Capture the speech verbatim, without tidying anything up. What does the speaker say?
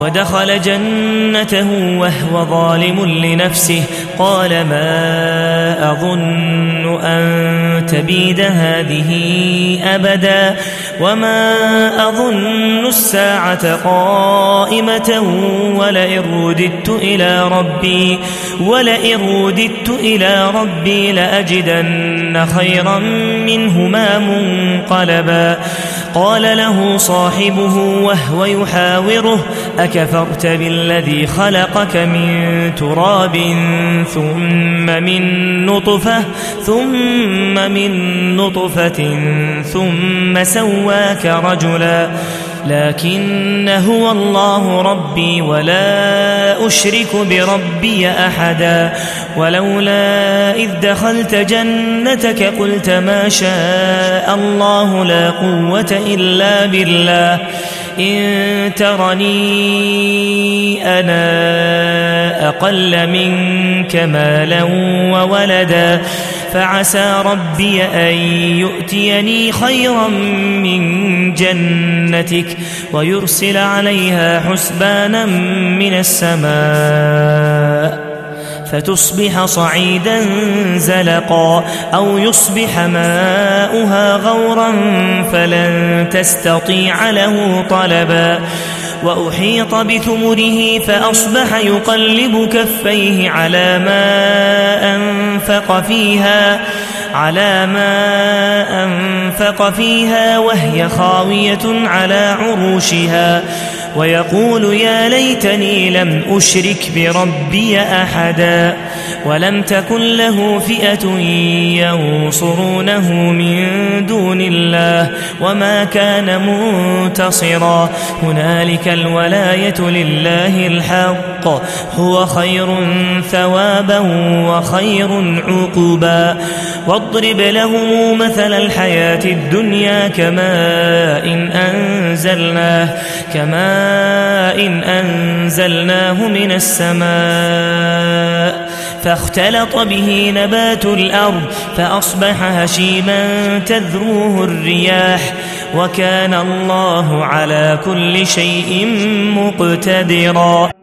ودخل جنته وهو ظالم لنفسه قال ما أظن أن تبيد هذه أبدا وما أظن الساعة قائمة ولئن رددت إلى ربي ولئن رددت إلى ربي لأجدن خيرا منهما منقلبا. قال له صاحبه وهو يحاوره أكفرت بالذي خلقك من تراب ثم من نطفة ثم من نطفة ثم سواك رجلا لكن هو الله ربي ولا أشرك بربي أحدا. ولولا إذ دخلت جنتك قلت ما شاء الله لا قوة إلا بالله إن ترني أنا أقل منك مالا وولدا فعسى ربي أن يؤتيني خيرا من جنتك ويرسل عليها حسبانا من السماء فتصبح صعيدا زلقا أو يصبح ماؤها غورا فلن تستطيع له طلبا. وأحيط بثمره فأصبح يقلب كفيه على ما أنفق فيها على ما أنفق فيها وهي خاوية على عروشها ويقول يا ليتني لم أشرك بربي أحدا. ولم تكن له فئة ينصرونه من دون الله وما كان منتصرا. هنالك الولاية لله الحق هو خير ثوابا وخير عقبا. واضرب لهم مثل الحياة الدنيا كماء إن أنزلناه كماء إن أنزلناه من السماء فاختلط به نبات الأرض فأصبح هشيما تذروه الرياح وكان الله على كل شيء مقتدرا.